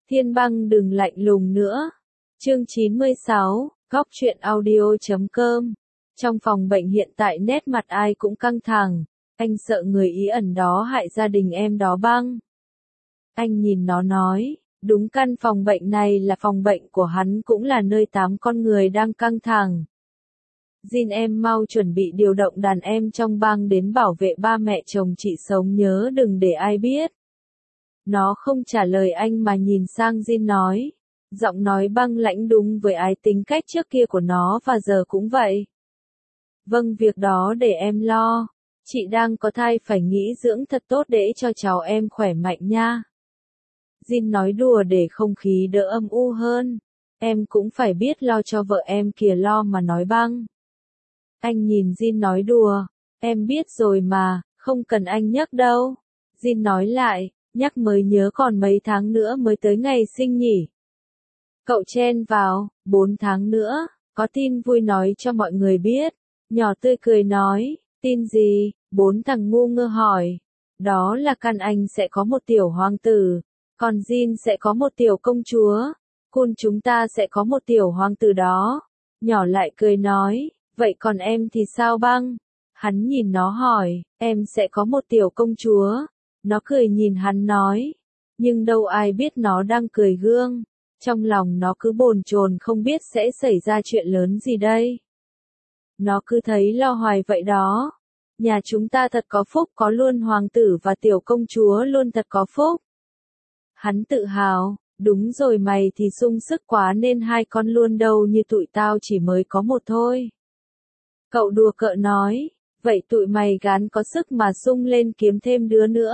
Thiên Băng đừng lạnh lùng nữa. Chương 96, Góc truyện audio.com. Trong phòng bệnh hiện tại nét mặt ai cũng căng thẳng. Anh sợ người ý ẩn đó hại gia đình em đó Băng. Anh nhìn nó nói, đúng căn phòng bệnh này là phòng bệnh của hắn cũng là nơi 8 con người đang căng thẳng. Jin em mau chuẩn bị điều động đàn em trong bang đến bảo vệ ba mẹ chồng chị sống nhớ đừng để ai biết. Nó không trả lời anh mà nhìn sang Jin nói. Giọng nói băng lãnh đúng với tính cách trước kia của nó và giờ cũng vậy. Vâng việc đó để em lo. Chị đang có thai phải nghỉ dưỡng thật tốt để cho cháu em khỏe mạnh nha. Jin nói đùa để không khí đỡ âm u hơn. Em cũng phải biết lo cho vợ em kìa lo mà nói Băng. Anh nhìn Jin nói đùa. Em biết rồi mà, không cần anh nhắc đâu. Jin nói lại, nhắc mới nhớ còn mấy tháng nữa mới tới ngày sinh nhỉ. Cậu chen vào, 4 tháng nữa, có tin vui nói cho mọi người biết. Nhỏ tươi cười nói, tin gì, 4 thằng ngu ngơ hỏi. Đó là căn anh sẽ có một tiểu hoàng tử, còn Jin sẽ có một tiểu công chúa. Kun chúng ta sẽ có một tiểu hoàng tử đó. Nhỏ lại cười nói, vậy còn em thì sao Băng? Hắn nhìn nó hỏi, em sẽ có một tiểu công chúa. Nó cười nhìn hắn nói, nhưng đâu ai biết nó đang cười gương. Trong lòng nó cứ bồn chồn không biết sẽ xảy ra chuyện lớn gì đây. Nó cứ thấy lo hoài vậy đó. Nhà chúng ta thật có phúc có luôn hoàng tử và tiểu công chúa luôn thật có phúc. Hắn tự hào, đúng rồi mày thì sung sức quá nên 2 con luôn đâu như tụi tao chỉ mới có một thôi. Cậu đùa cợt nói, vậy tụi mày gán có sức mà sung lên kiếm thêm đứa nữa.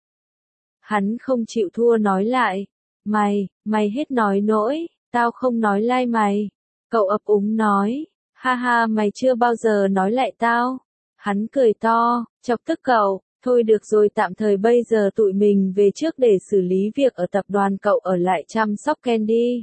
Hắn không chịu thua nói lại. Mày hết nói nỗi, tao không nói lai mày. Cậu ấp úng nói, ha ha mày chưa bao giờ nói lại tao. Hắn cười to, chọc tức cậu, thôi được rồi tạm thời bây giờ tụi mình về trước để xử lý việc ở tập đoàn cậu ở lại chăm sóc Ken đi.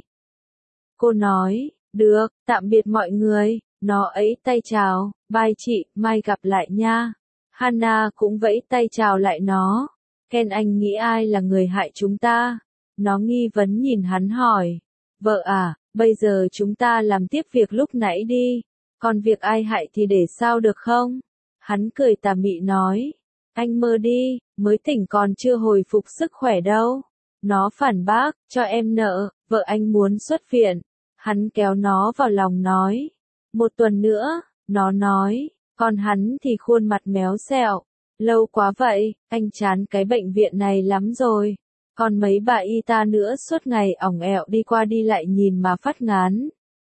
Cô nói, được, tạm biệt mọi người, nó ấy tay chào, bye chị, mai gặp lại nha. Hana cũng vẫy tay chào lại nó. Ken anh nghĩ ai là người hại chúng ta? Nó nghi vấn nhìn hắn hỏi. Vợ à, bây giờ chúng ta làm tiếp việc lúc nãy đi. Còn việc ai hại thì để sau được không? Hắn cười tà mị nói. Anh mơ đi, mới tỉnh còn chưa hồi phục sức khỏe đâu. Nó phản bác, cho em nợ, vợ anh muốn xuất viện. Hắn kéo nó vào lòng nói. 1 tuần nữa, nó nói. Còn hắn thì khuôn mặt méo xẹo. Lâu quá vậy, anh chán cái bệnh viện này lắm rồi. Còn mấy bà y tá nữa suốt ngày ỏng ẹo đi qua đi lại nhìn mà phát ngán.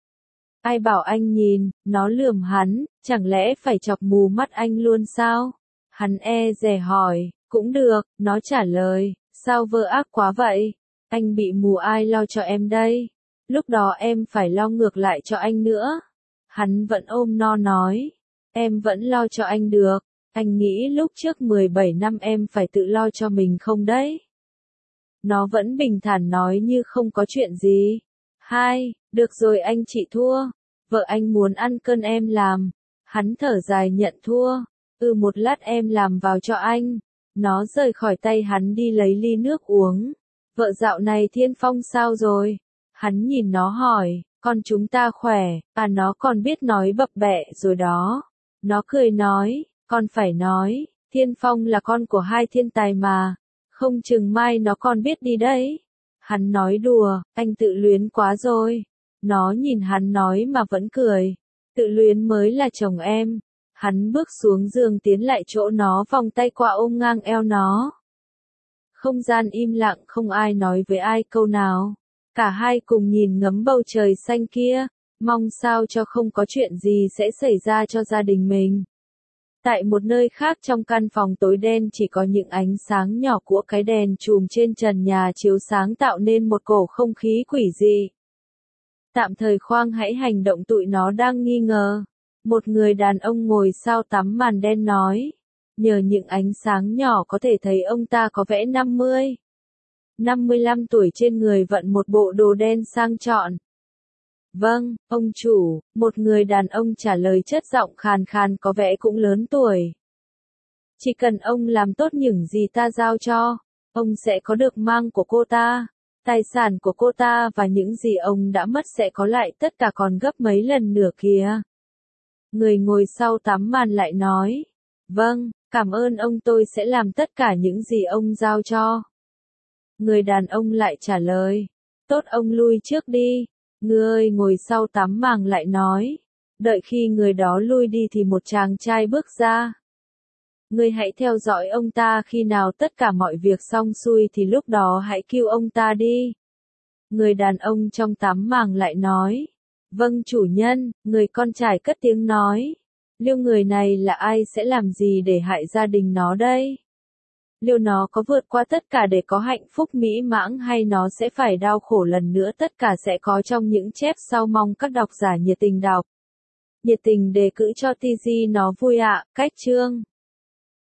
Ai bảo anh nhìn, nó lườm hắn, chẳng lẽ phải chọc mù mắt anh luôn sao? Hắn dè hỏi, cũng được, nó trả lời, sao vợ ác quá vậy? Anh bị mù ai lo cho em đây? Lúc đó em phải lo ngược lại cho anh nữa. Hắn vẫn ôm no nói, em vẫn lo cho anh được. Anh nghĩ lúc trước 17 năm em phải tự lo cho mình không đấy? Nó vẫn bình thản nói như không có chuyện gì. Được rồi anh chị thua. Vợ anh muốn ăn cơm em làm. Hắn thở dài nhận thua. Một lát em làm vào cho anh. Nó rời khỏi tay hắn đi lấy ly nước uống. Vợ dạo này Thiên Phong sao rồi? Hắn nhìn nó hỏi, con chúng ta khỏe, nó còn biết nói bập bẹ rồi đó. Nó cười nói, con phải nói, Thiên Phong là con của 2 thiên tài mà. Không chừng mai nó còn biết đi đấy. Hắn nói đùa, anh tự luyến quá rồi. Nó nhìn hắn nói mà vẫn cười. Tự luyến mới là chồng em. Hắn bước xuống giường tiến lại chỗ nó vòng tay qua ôm ngang eo nó. Không gian im lặng không ai nói với ai câu nào. Cả hai cùng nhìn ngắm bầu trời xanh kia, mong sao cho không có chuyện gì sẽ xảy ra cho gia đình mình. Tại một nơi khác trong căn phòng tối đen chỉ có những ánh sáng nhỏ của cái đèn chùm trên trần nhà chiếu sáng tạo nên một cổ không khí quỷ dị. Tạm thời khoan hãy hành động tụi nó đang nghi ngờ. Một người đàn ông ngồi sau tấm màn đen nói. Nhờ những ánh sáng nhỏ có thể thấy ông ta có vẻ 55 tuổi trên người vận một bộ đồ đen sang trọng. Vâng, ông chủ, một người đàn ông trả lời chất giọng khàn khàn có vẻ cũng lớn tuổi. Chỉ cần ông làm tốt những gì ta giao cho, ông sẽ có được mang của cô ta. Tài sản của cô ta và những gì ông đã mất sẽ có lại tất cả còn gấp mấy lần nữa kìa. Người ngồi sau tấm màn lại nói. Vâng, cảm ơn ông, tôi sẽ làm tất cả những gì ông giao cho. Người đàn ông lại trả lời. Tốt, ông lui trước đi. Người ngồi sau tấm màn lại nói. Đợi khi người đó lui đi thì một chàng trai bước ra. Ngươi hãy theo dõi ông ta, khi nào tất cả mọi việc xong xuôi thì lúc đó hãy cứu ông ta đi. Người đàn ông trong tấm màn lại nói. Vâng chủ nhân, người con trai cất tiếng nói. Liệu người này là ai, sẽ làm gì để hại gia đình nó đây? Liệu nó có vượt qua tất cả để có hạnh phúc mỹ mãn, hay nó sẽ phải đau khổ lần nữa? Tất cả sẽ có trong những chép sau, mong các độc giả nhiệt tình đọc. Nhiệt tình đề cử cho TG nó vui ạ. Cách chương